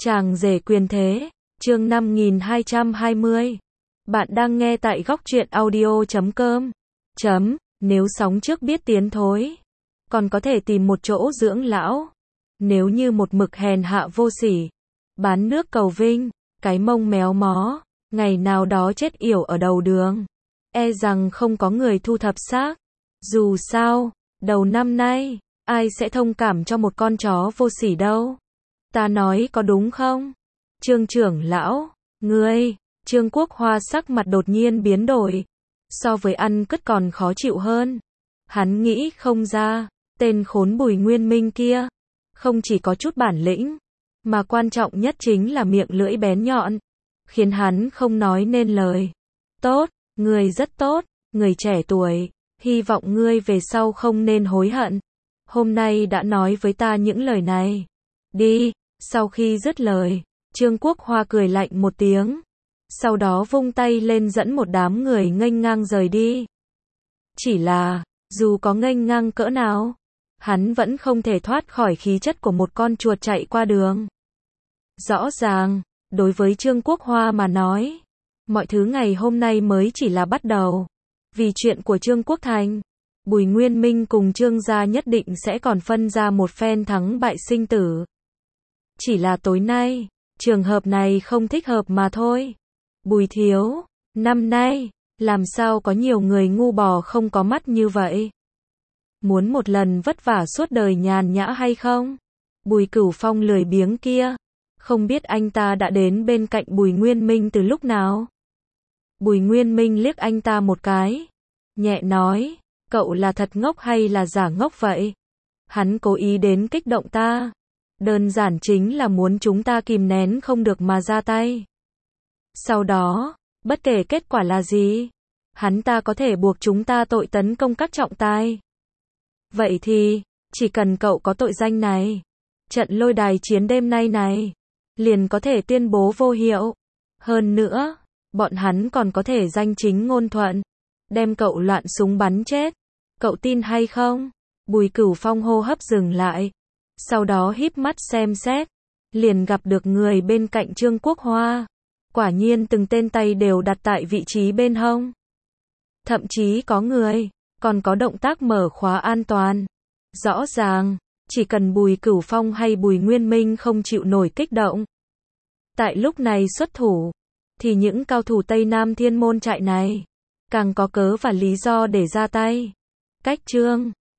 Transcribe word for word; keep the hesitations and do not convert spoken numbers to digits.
Chàng rể quyền thế, chương năm nghìn hai trăm hai mươi. Bạn đang nghe tại góc truyện audio chấm com. Chấm, nếu sóng trước biết tiến thối, còn có thể tìm một chỗ dưỡng lão. Nếu như một mực hèn hạ vô sỉ, bán nước cầu vinh, cái mông méo mó, ngày nào đó chết yểu ở đầu đường, e rằng không có người thu thập xác. Dù sao, đầu năm nay, ai sẽ thông cảm cho một con chó vô sỉ đâu. Ta nói có đúng không? Trương trưởng lão, ngươi, Trương Quốc Hoa sắc mặt đột nhiên biến đổi. So với ăn cứt còn khó chịu hơn. Hắn nghĩ không ra, tên khốn Bùi Nguyên Minh kia, không chỉ có chút bản lĩnh, mà quan trọng nhất chính là miệng lưỡi bén nhọn, khiến hắn không nói nên lời. Tốt, ngươi rất tốt, người trẻ tuổi, hy vọng ngươi về sau không nên hối hận. Hôm nay đã nói với ta những lời này. Đi. Sau khi dứt lời, Trương Quốc Hoa cười lạnh một tiếng, sau đó vung tay lên dẫn một đám người nghênh ngang rời đi. Chỉ là, dù có nghênh ngang cỡ nào, hắn vẫn không thể thoát khỏi khí chất của một con chuột chạy qua đường. Rõ ràng, đối với Trương Quốc Hoa mà nói, mọi thứ ngày hôm nay mới chỉ là bắt đầu. Vì chuyện của Trương Quốc Thành, Bùi Nguyên Minh cùng Trương gia nhất định sẽ còn phân ra một phen thắng bại sinh tử. Chỉ là tối nay, trường hợp này không thích hợp mà thôi. Bùi thiếu, năm nay, làm sao có nhiều người ngu bò không có mắt như vậy? Muốn một lần vất vả suốt đời nhàn nhã hay không? Bùi Cửu Phong lười biếng kia, không biết anh ta đã đến bên cạnh Bùi Nguyên Minh từ lúc nào? Bùi Nguyên Minh liếc anh ta một cái, nhẹ nói, cậu là thật ngốc hay là giả ngốc vậy? Hắn cố ý đến kích động ta. Đơn giản chính là muốn chúng ta kìm nén không được mà ra tay. Sau đó, bất kể kết quả là gì, hắn ta có thể buộc chúng ta tội tấn công các trọng tài. Vậy thì, chỉ cần cậu có tội danh này, trận lôi đài chiến đêm nay này, liền có thể tuyên bố vô hiệu. Hơn nữa, bọn hắn còn có thể danh chính ngôn thuận, đem cậu loạn súng bắn chết. Cậu tin hay không? Bùi Cửu Phong hô hấp dừng lại. Sau đó híp mắt xem xét, liền gặp được người bên cạnh Trương Quốc Hoa. Quả nhiên từng tên tay đều đặt tại vị trí bên hông. Thậm chí có người, còn có động tác mở khóa an toàn. Rõ ràng, chỉ cần Bùi Cửu Phong hay Bùi Nguyên Minh không chịu nổi kích động, tại lúc này xuất thủ, thì những cao thủ Tây Nam Thiên Môn trại này, càng có cớ và lý do để ra tay. Cách Trương